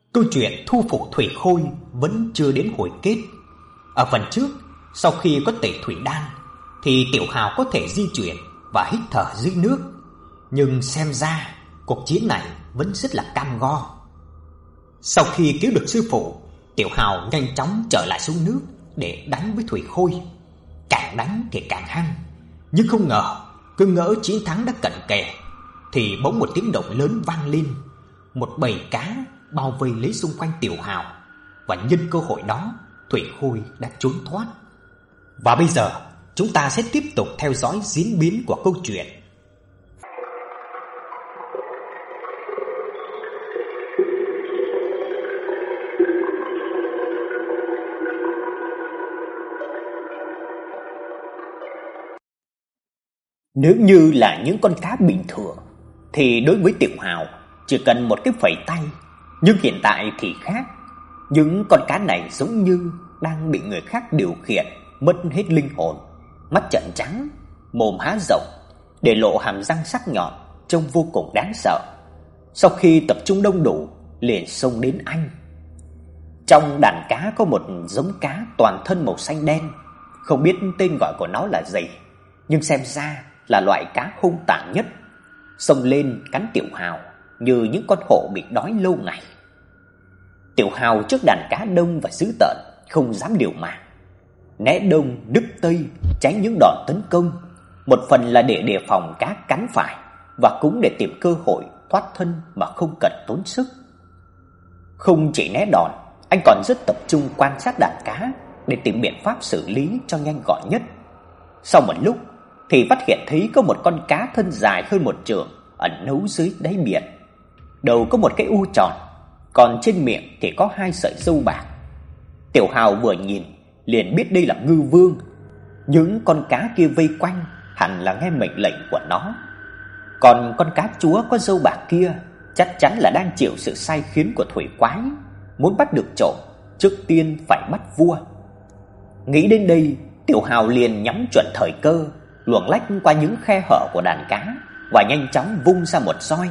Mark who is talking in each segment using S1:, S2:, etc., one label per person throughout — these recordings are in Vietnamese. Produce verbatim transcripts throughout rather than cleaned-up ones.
S1: Câu chuyện thu phục thủy khôi vẫn chưa đến hồi kết. Ở phần trước, sau khi có tẩy thủy đan thì Tiểu Hào có thể di chuyển và hít thở dưới nước. Nhưng xem ra cuộc chiến này vẫn rất là cam go. Sau khi cứu được sư phụ, Tiểu Hào nhanh chóng trở lại xuống nước để đánh với thủy khôi. Càng đánh thì càng hăng, nhưng không ngờ cứ ngỡ chiến thắng đã cận kề thì bỗng một tiếng động lớn vang lên. Một bầy cá bao vây lấy xung quanh Tiểu Hào, và nhân cơ hội đó, thủy khôi đã trốn thoát. Và bây giờ chúng ta sẽ tiếp tục theo dõi diễn biến của câu chuyện. Nếu như là những con cá bình thường thì đối với Tiểu Hào chỉ cần một cái phẩy tay, nhưng hiện tại thì khác. Những con cá này giống như đang bị người khác điều khiển, mất hết linh hồn, mắt trợn trắng, mồm há rộng, để lộ hàm răng sắc nhọn, trông vô cùng đáng sợ. Sau khi tập trung đông đủ, liền xông đến anh. Trong đàn cá có một giống cá toàn thân màu xanh đen, không biết tên gọi của nó là gì, nhưng xem ra là loại cá hung tàn nhất. Xông lên cắn Tiểu Hào như những con hổ bị đói lâu ngày. Tiểu Hào trước đàn cá đông và dữ tợn, không dám liều mạng, né đông núp tây, tránh những đòn tấn công, một phần là để đề phòng cá cắn phải, và cũng để tìm cơ hội thoát thân mà không cần tốn sức. Không chỉ né đòn, anh còn rất tập trung quan sát đàn cá để tìm biện pháp xử lý cho nhanh gọn nhất. Sau một lúc thì phát hiện thấy có một con cá thân dài hơn một trượng ẩn nấu dưới đáy biển. Đầu có một cái u tròn, còn trên miệng thì có hai sợi râu bạc. Tiểu Hào vừa nhìn liền biết đây là ngư vương. Những con cá kia vây quanh hẳn là nghe mệnh lệnh của nó. Còn con cá chúa có râu bạc kia chắc chắn là đang chịu sự sai khiến của thủy quái. Muốn bắt được trộm, trước tiên phải bắt vua. Nghĩ đến đây, Tiểu Hào liền nhắm chuẩn thời cơ, luồn lách qua những khe hở của đàn cá và nhanh chóng vung ra một roi.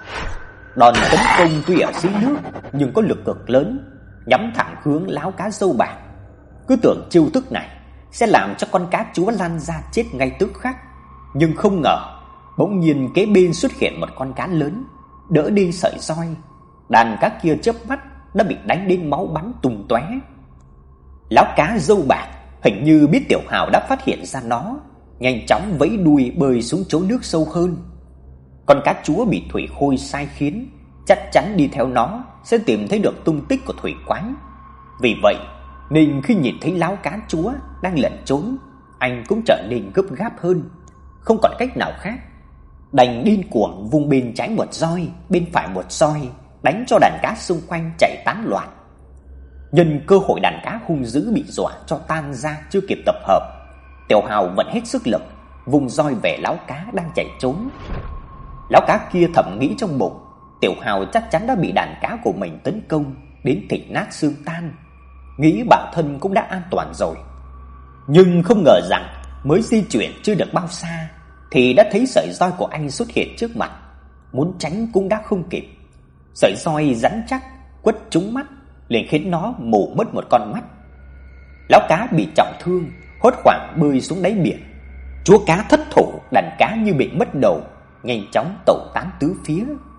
S1: Đòn tấn công tuy ở dưới nước nhưng có lực cực lớn, nhắm thẳng hướng láo cá râu bạc. Cứ tưởng chiêu thức này sẽ làm cho con cá chúa lăn ra chết ngay tức khắc, nhưng không ngờ bỗng nhiên kế bên xuất hiện một con cá lớn, đỡ đi sợi roi. Đàn cá kia chớp mắt đã bị đánh đến máu bắn tung tóe. Láo cá râu bạc hình như biết Tiểu Hào đã phát hiện ra nó, nhanh chóng vẫy đuôi bơi xuống chỗ nước sâu hơn. Con cá chúa bị thủy khôi sai khiến, chắc chắn đi theo nó sẽ tìm thấy được tung tích của thủy quái. Vì vậy nên khi nhìn thấy láo cá chúa đang lẩn trốn, anh cũng trở nên gấp gáp hơn. Không còn cách nào khác, đành điên cuồng vung bên trái một roi, bên phải một roi, đánh cho đàn cá xung quanh chạy tán loạn. Nhân cơ hội đàn cá hung dữ bị dọa cho tan ra chưa kịp tập hợp, Tiểu Hào vẫn hết sức lực vung roi về láo cá đang chạy trốn. Láo cá kia thầm nghĩ trong bụng, Tiểu Hào chắc chắn đã bị đàn cá của mình tấn công đến thịt nát xương tan, nghĩ bản thân cũng đã an toàn rồi. Nhưng không ngờ rằng mới di chuyển chưa được bao xa thì đã thấy sợi roi của anh xuất hiện trước mặt. Muốn tránh cũng đã không kịp. Sợi roi rắn chắc quất trúng mắt, liền khiến nó mù mất một con mắt. Láo cá bị trọng thương, hốt hoảng bơi xuống đáy biển. Chúa cá thất thủ, đàn cá như bị mất đầu, nhanh chóng tẩu tán tứ phía.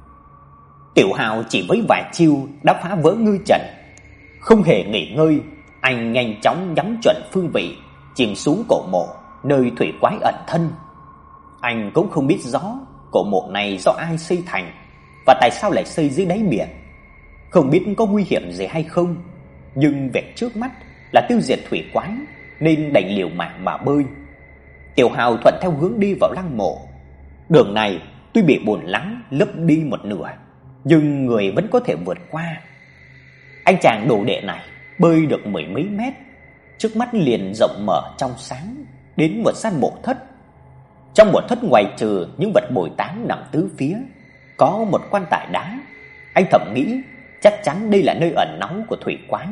S1: Tiểu Hào chỉ với vài chiêu đã phá vỡ ngư trận. Không hề nghỉ ngơi, anh nhanh chóng nhắm chuẩn phương vị, chìm xuống cổ mộ nơi thủy quái ẩn thân. Anh cũng không biết rõ cổ mộ này do ai xây thành và tại sao lại xây dưới đáy biển. Không biết có nguy hiểm gì hay không, nhưng việc trước mắt là tiêu diệt thủy quái nên đành liều mạng mà bơi. Tiểu Hào thuận theo hướng đi vào lăng mộ. Đường này tuy bị bùn lắng lấp đi một nửa, nhưng người vẫn có thể vượt qua. Anh chàng đồ đệ này bơi được mười mấy mét, trước mắt liền rộng mở trong sáng đến một gian mộ thất. Trong mộ thất ngoài trừ những vật bồi táng nằm tứ phía, có một quan tài đá. Anh thầm nghĩ chắc chắn đây là nơi ẩn náu của thủy quái.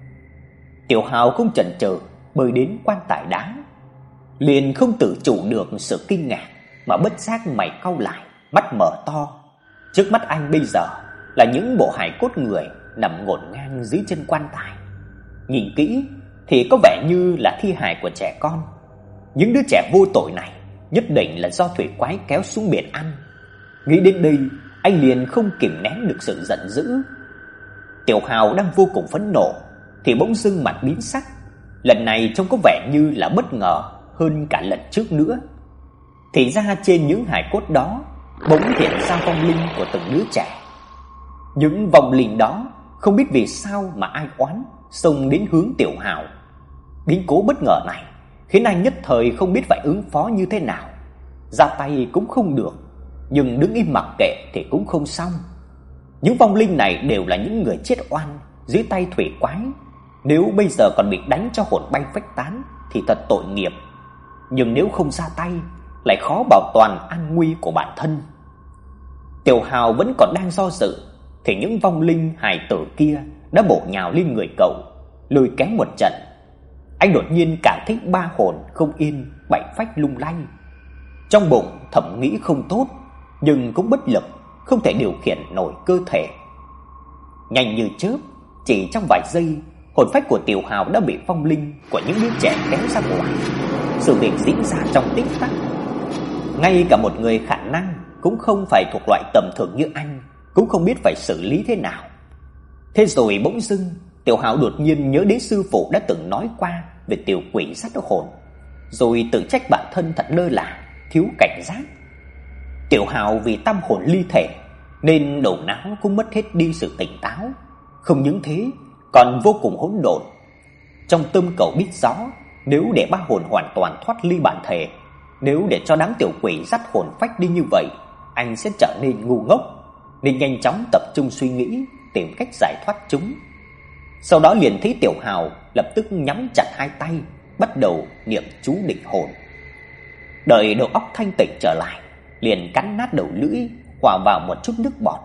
S1: Tiểu Hào không chần chừ bơi đến quan tài đá, liền không tự chủ được sự kinh ngạc mà bất giác mày cau lại, mắt mở to. Trước mắt anh bây giờ là những bộ hài cốt người nằm ngổn ngang dưới chân quan tài. Nhìn kỹ thì có vẻ như là thi hài của trẻ con. Những đứa trẻ vô tội này nhất định là do thủy quái kéo xuống biển ăn. Nghĩ đến đây, anh liền không kìm nén được sự giận dữ. Tiểu Hào đang vô cùng phẫn nộ thì bỗng dưng mặt biến sắc. Lần này trông có vẻ như là bất ngờ hơn cả lần trước nữa. Thì ra trên những hài cốt đó bỗng hiện ra vong linh của từng đứa trẻ. Những vong linh đó không biết vì sao mà ai oán xông đến hướng Tiểu Hào. Biến cố bất ngờ này khiến anh nhất thời không biết phải ứng phó như thế nào. Ra tay cũng không được, nhưng đứng im mặc kệ thì cũng không xong. Những vong linh này đều là những người chết oan dưới tay thủy quái. Nếu bây giờ còn bị đánh cho hồn bay phách tán thì thật tội nghiệp. Nhưng nếu không ra tay lại khó bảo toàn an nguy của bản thân. Tiểu Hào vẫn còn đang do dự thì những vong linh hài tử kia đã bổ nhào lên người cậu, lôi kéo một trận. Anh đột nhiên cảm thấy ba hồn không yên, bảy phách lung lay. Trong bụng thầm nghĩ không tốt, nhưng cũng bất lực, không thể điều khiển nổi cơ thể. Nhanh như chớp, chỉ trong vài giây, hồn phách của Tiểu Hào đã bị vong linh của những đứa trẻ kéo ra ngoài. Sự việc diễn ra trong tích tắc. Ngay cả một người khả năng cũng không phải thuộc loại tầm thường như anh cũng không biết phải xử lý thế nào. Thế rồi bỗng dưng, Tiểu Hào đột nhiên nhớ đến sư phụ đã từng nói qua về tiểu quỷ dắt hồn, rồi tự trách bản thân thật lơ là, thiếu cảnh giác. Tiểu Hào vì tâm hồn ly thể nên đầu não cũng mất hết đi sự tỉnh táo, không những thế còn vô cùng hỗn độn. Trong tâm cậu biết rõ, nếu để ba hồn hoàn toàn thoát ly bản thể, nếu để cho đám tiểu quỷ dắt hồn phách đi như vậy, anh sẽ trở nên ngu ngốc, nên nhanh chóng tập trung suy nghĩ tìm cách giải thoát chúng. Sau đó liền thấy Tiểu Hào lập tức nhắm chặt hai tay, bắt đầu niệm chú định hồn. Đợi đầu óc thanh tỉnh trở lại, liền cắn nát đầu lưỡi, hòa vào một chút nước bọt.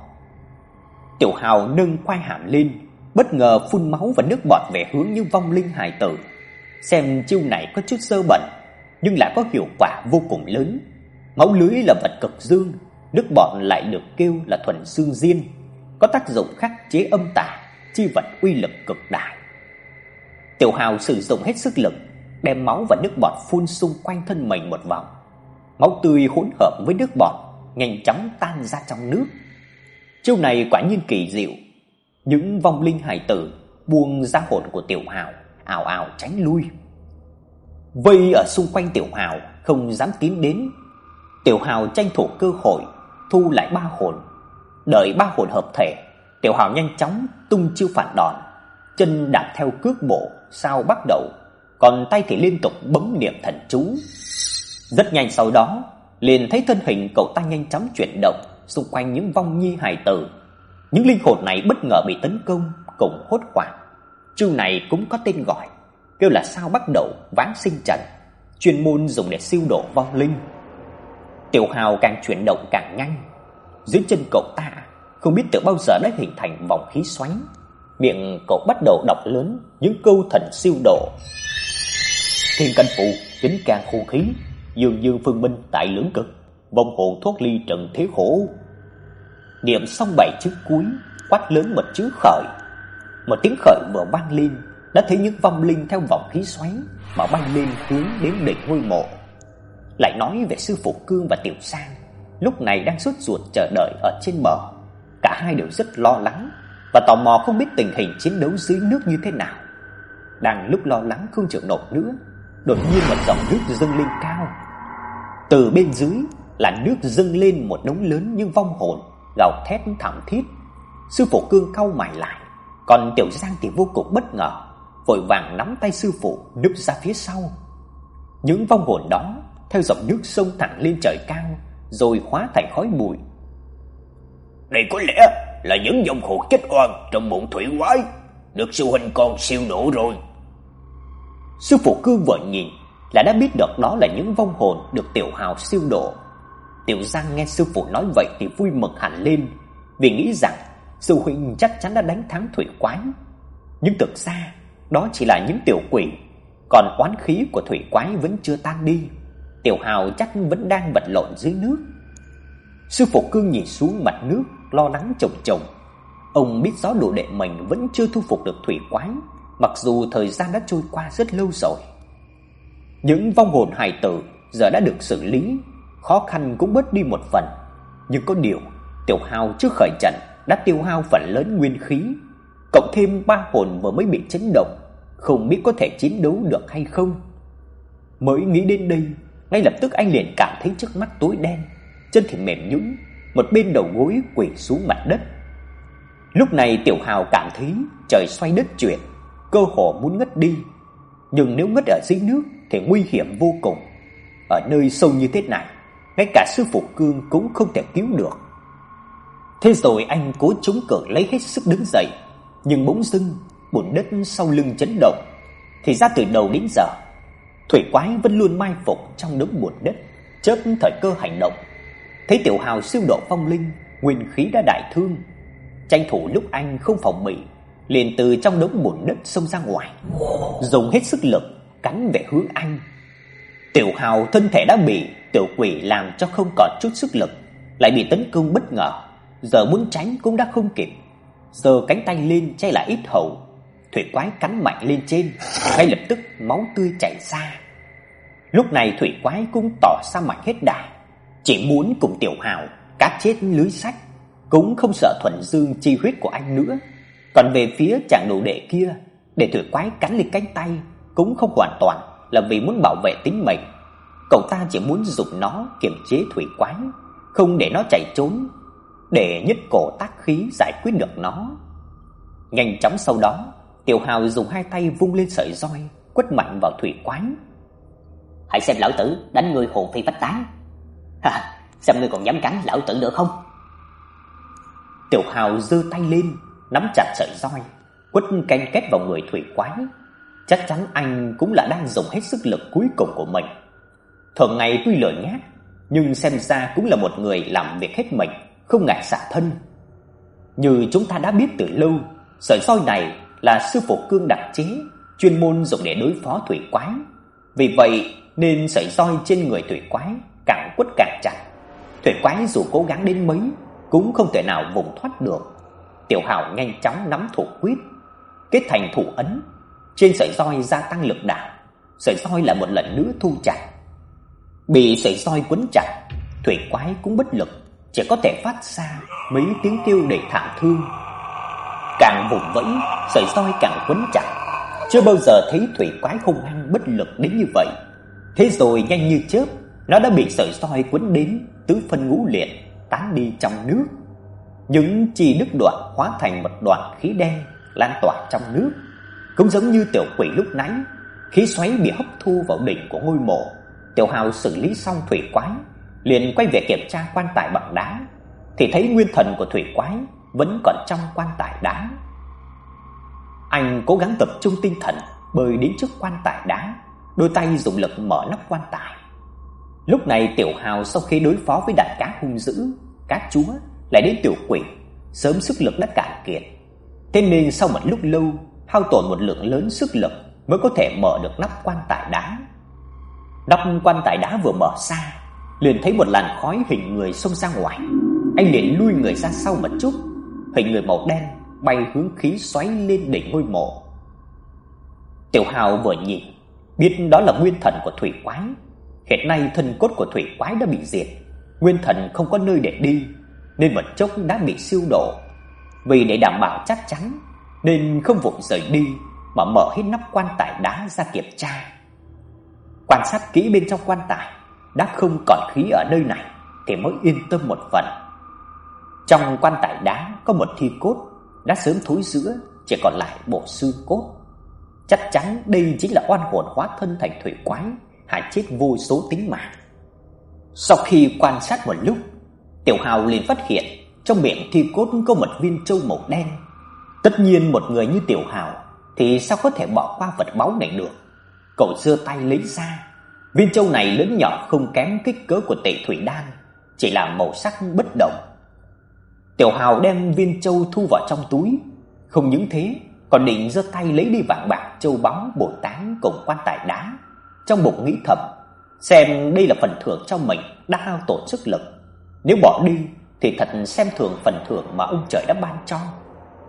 S1: Tiểu Hào nâng quai hàm lên, bất ngờ phun máu và nước bọt về hướng những vong linh hài tử. Xem chiêu này có chút sơ bẩn, nhưng lại có hiệu quả vô cùng lớn. Máu lưới là vật cực dương, nước bọt lại được kêu là thuần dương diên, có tác dụng khắc chế âm tà, chi vật uy lực cực đại. Tiểu Hào sử dụng hết sức lực, đem máu và nước bọt phun xung quanh thân mình một vòng. Máu tươi hỗn hợp với nước bọt nhanh chóng tan ra trong nước. Chiêu này quả nhiên kỳ diệu. Những vong linh hài tử buông ra hồn của Tiểu Hào, ào ào tránh lui. Vây ở xung quanh Tiểu Hào không dám tiến đến. Tiểu Hào tranh thủ cơ hội thu lại ba hồn. Đợi ba hồn hợp thể, Tiểu Hào nhanh chóng tung chiêu phản đòn, chân đạp theo cước bộ sao bắt đầu, còn tay thì liên tục bấm niệm thần chú. Rất nhanh sau đó, liền thấy thân hình cậu ta nhanh chóng chuyển động xung quanh những vong nhi hài tử. Những linh hồn này bất ngờ bị tấn công, cùng hốt hoảng. Chiêu này cũng có tên gọi, kêu là sao bắt đầu vãng sinh trận, chuyên môn dùng để siêu độ vong linh. Tiểu Hào càng chuyển động càng nhanh. Dưới chân cậu ta không biết từ bao giờ đã hình thành vòng khí xoáy. Miệng cậu bắt đầu đọc lớn những câu thần siêu độ. Thiên canh phù, chính can khô khí, dương dương phương minh tại lưỡng cực, vong hồn thoát ly trần thế khổ. Niệm xong bảy chữ cuối, quát lớn một chữ khởi. Một tiếng khởi vừa vang lên, đã thấy những vong linh theo vòng khí xoáy mà bay lên hướng đến đỉnh ngôi mộ. Lại nói về sư phụ Cương và Tiểu Sang, lúc này đang sốt ruột chờ đợi ở trên bờ. Cả hai đều rất lo lắng và tò mò không biết tình hình chiến đấu dưới nước như thế nào. Đang lúc lo lắng không chịu nổi nữa, đột nhiên một dòng nước dâng lên cao. Từ bên dưới là nước dâng lên một đống lớn những vong hồn gào thét thảm thiết. Sư phụ Cương cau mày lại, còn Tiểu Giang thì vô cùng bất ngờ, vội vàng nắm tay sư phụ núp ra phía sau. Những vong hồn đó theo dòng nước sông thẳng lên trời cao, rồi hóa thành khói bụi. Đây có lẽ là những vong hồn chết oan trong bụng thủy quái, được sư huynh con siêu độ rồi. Sư phụ Cương vừa nhìn là đã biết được đó là những vong hồn được Tiểu Hào siêu độ. Tiểu Giang nghe sư phụ nói vậy thì vui mừng hẳn lên, vì nghĩ rằng sư huynh chắc chắn đã đánh thắng thủy quái. Nhưng thực ra đó chỉ là những tiểu quỷ, còn oán khí của thủy quái vẫn chưa tan đi. Tiểu Hào chắc vẫn đang vật lộn dưới nước. Sư phụ Cương nhìn xuống mặt nước, lo lắng chồng chồng. Ông biết rõ đồ đệ mình vẫn chưa thu phục được thủy quái, mặc dù thời gian đã trôi qua rất lâu rồi. Những vong hồn hài tử giờ đã được xử lý, khó khăn cũng bớt đi một phần. Nhưng có điều, Tiểu Hào trước khởi trận đã tiêu hao phần lớn nguyên khí, cộng thêm ba hồn vừa mới bị chấn động, không biết có thể chiến đấu được hay không. Mới nghĩ đến đây, ngay lập tức anh liền cảm thấy trước mắt tối đen, chân thì mềm nhũn, một bên đầu gối quỳ xuống mặt đất. Lúc này Tiểu Hào cảm thấy trời xoay đất chuyển, cơ hồ muốn ngất đi. Nhưng nếu ngất ở dưới nước thì nguy hiểm vô cùng. Ở nơi sâu như thế này, ngay cả sư phụ Cương cũng không thể cứu được. Thế rồi anh cố chống cự lấy hết sức đứng dậy, nhưng bỗng dưng bùn đất sau lưng chấn động. Thì ra từ đầu đến giờ, thủy quái vẫn luôn mai phục trong đống bùn đất, chớp thời cơ hành động. Thấy Tiểu Hào siêu độ phong linh, nguyên khí đã đại thương, tranh thủ lúc anh không phòng bị, liền từ trong đống bùn đất xông ra ngoài, dùng hết sức lực cắn về hướng anh. Tiểu Hào thân thể đã bị tiểu quỷ làm cho không còn chút sức lực, lại bị tấn công bất ngờ, giờ muốn tránh cũng đã không kịp. Giơ cánh tay lên che lại ít hầu, thủy quái cắn mạnh lên trên, ngay lập tức máu tươi chảy ra. Lúc này thủy quái cũng tỏ ra mạnh hết đà, chỉ muốn cùng Tiểu Hào cá chết lưới sách, cũng không sợ thuần dương chi huyết của anh nữa. Còn về phía chàng đồ đệ kia, để thủy quái cắn lên cánh tay cũng không hoàn toàn là vì muốn bảo vệ tính mệnh. Cậu ta chỉ muốn dùng nó kiềm chế thủy quái, không để nó chạy trốn, để nhất cổ tác khí giải quyết được nó. Nhanh chóng sau đó, Tiểu Hào dùng hai tay vung lên sợi roi, quất mạnh vào thủy quái. Hãy xem lão tử đánh ngươi hồn phi phách tán. Ha, xem ngươi còn dám cắn lão tử nữa không? Tiểu Hào giơ tay lên, nắm chặt sợi roi, quất canh két vào người thủy quái. Chắc chắn anh cũng là đang dùng hết sức lực cuối cùng của mình. Thường ngày tuy lười nhác, nhưng xem ra cũng là một người làm việc hết mình, không ngại xả thân. Như chúng ta đã biết từ lâu, sợi roi này là sư phụ Cương đặc chế, chuyên môn dùng để đối phó thủy quái. Vì vậy nên sợi roi trên người thủy quái càng quất càng chặt. Thủy quái dù cố gắng đến mấy cũng không thể nào vùng thoát được. Tiểu Hào nhanh chóng nắm thủ quyết, kết thành thủ ấn, trên sợi roi gia tăng lực đạo. Sợi roi lại một lần nữa thu chặt. Bị sợi roi quấn chặt, thủy quái cũng bất lực, chỉ có thể phát ra mấy tiếng kêu để thảm thương. Càng vùng vẫy, sợi roi càng quấn chặt. Chưa bao giờ thấy thủy quái hung hăng bất lực đến như vậy. Thế rồi nhanh như chớp, nó đã bị sợi roi quấn đến tứ phân ngũ liệt, tán đi trong nước. Những chi đứt đoạn hóa thành một đoàn khí đen lan tỏa trong nước, cũng giống như tiểu quỷ lúc nãy, khí xoáy bị hấp thu vào đỉnh của ngôi mộ. Tiểu Hào xử lý xong thủy quái, liền quay về kiểm tra quan tài bằng đá, thì thấy nguyên thần của thủy quái vẫn còn trong quan tài đá. Anh cố gắng tập trung tinh thần bơi đến trước quan tài đá, đôi tay dùng lực mở nắp quan tài. Lúc này Tiểu Hào sau khi đối phó với đàn cá hung dữ, cá chúa, lại đến tiểu quỷ, sớm sức lực đã cạn kiệt. Thế nên sau một lúc lâu, hao tổn một lượng lớn sức lực mới có thể mở được nắp quan tài đá. Nắp quan tài đá vừa mở ra, liền thấy một làn khói hình người xông ra ngoài. Anh liền lui người ra sau một chút, hình người màu đen bay hướng khí xoáy lên đỉnh ngôi mộ. Tiểu Hào vừa nhìn, biết đó là nguyên thần của thủy quái. Hiện nay thân cốt của thủy quái đã bị diệt, nguyên thần không có nơi để đi, nên một chốc đã bị siêu độ. Vì để đảm bảo chắc chắn, nên không vội rời đi, mà mở hết nắp quan tài đá ra kiểm tra. Quan sát kỹ bên trong quan tài, đã không còn khí ở nơi này thì mới yên tâm một phần. Trong quan tài đá có một thi cốt đã sớm thối rữa, chỉ còn lại bộ xương cốt. Chắc chắn đây chính là oan hồn hóa thân thành thủy quái, hại chết vô số tính mạng. Sau khi quan sát một lúc, Tiểu Hào liền phát hiện trong miệng thi cốt có một viên châu màu đen. Tất nhiên một người như Tiểu Hào thì sao có thể bỏ qua vật báu này được. Cậu giơ tay lấy ra. Viên châu này lớn nhỏ không kém kích cỡ của Tệ Thủy Đan, chỉ là màu sắc bất đồng. Tiểu Hào đem viên châu thu vào trong túi, không những thế, còn định giơ tay lấy đi vàng bạc châu báu bồi táng cùng quan tài đá. Trong bụng nghĩ thầm, xem đây là phần thưởng cho mình đã hao tổn sức lực, nếu bỏ đi thì thật xem thường phần thưởng mà ông trời đã ban cho.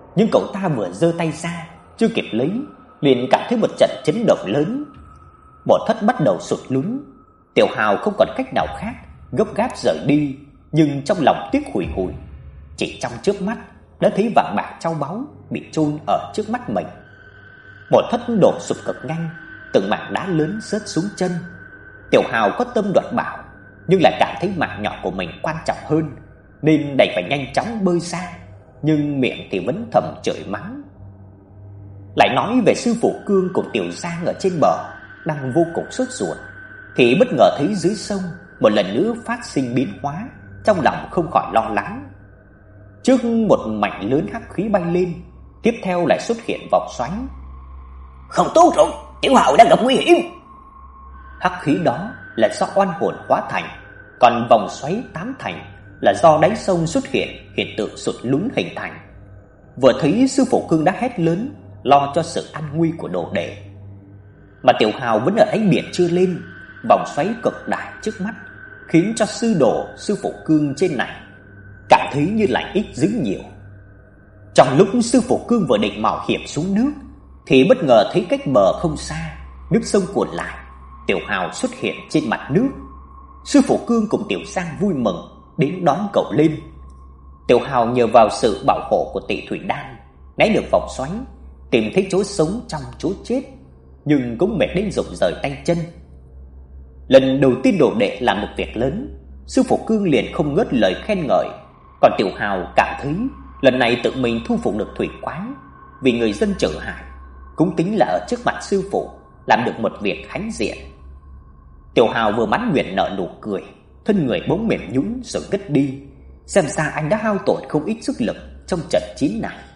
S1: nhưng cậu ta vừa giơ tay ra, chưa kịp lấy, liền cảm thấy một trận chấn động lớn. Mộ Thất bắt đầu sụt lún. Tiểu Hào không còn cách nào khác, gấp gáp rời đi, nhưng trong lòng tiếc hùi hụi. Chỉ trong chớp mắt đã thấy vàng bạc châu báu bị chôn ở trước mắt mình. Mộ Thất đổ sụp cực nhanh, từng mảng đá lớn rớt xuống chân. Tiểu Hào có tâm đoạt bảo, nhưng lại cảm thấy mạng nhỏ của mình quan trọng hơn, nên đành phải nhanh chóng bơi ra, nhưng miệng thì vẫn thầm chửi mắng. Lại nói về sư phụ Cương cùng Tiểu Giang ở trên bờ đang vô cùng sốt ruột, thì bất ngờ thấy dưới sông một lần nữa phát sinh biến hóa, trong lòng không khỏi lo lắng. Trước một mảnh lớn hắc khí bay lên, tiếp theo lại xuất hiện vòng xoáy.
S2: Không tốt rồi, Tiểu Hào đang gặp nguy hiểm.
S1: Hắc khí đó là do oan hồn hóa thành, còn vòng xoáy tám thành là do đáy sông xuất hiện hiện tượng sụt lún hình thành. Vừa thấy sư phụ Cương đã hét lớn, lo cho sự an nguy của đồ đệ. Mà Tiểu Hào vẫn ở đáy biển chưa lên, vòng xoáy cực đại trước mắt khiến cho sư đồ sư phụ Cương trên này cảm thấy như lạnh ít dữ nhiều. Trong lúc sư phụ Cương vừa định mạo hiểm xuống nước, thì bất ngờ thấy cách bờ không xa, nước sông cuộn lại, Tiểu Hào xuất hiện trên mặt nước. Sư phụ Cương cùng Tiểu Giang vui mừng đến đón cậu lên. Tiểu Hào nhờ vào sự bảo hộ của Tị Thủy Đan né được vòng xoáy, tìm thấy chỗ sống trong chỗ chết, nhưng cũng mệt đến rụng rời tay chân. Lần đầu tiên đồ đệ làm một việc lớn, sư phụ Cương liền không ngớt lời khen ngợi, còn Tiểu Hào cảm thấy lần này tự mình thu phục được thủy quái, vì người dân Trợ Hải, cũng tính là ở trước mặt sư phụ làm được một việc hãnh diện. Tiểu Hào vừa mãn nguyện nở nụ cười, thân người bỗng mềm nhũn rồi ngất đi. Xem ra anh đã hao tổn không ít sức lực trong trận chiến này.